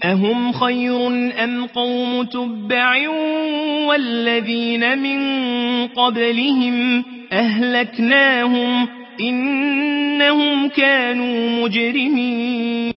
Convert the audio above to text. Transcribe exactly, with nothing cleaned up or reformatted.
أهم خير أم قوم تبع والذين من قبلهم أهلكناهم إنهم كانوا مجرمين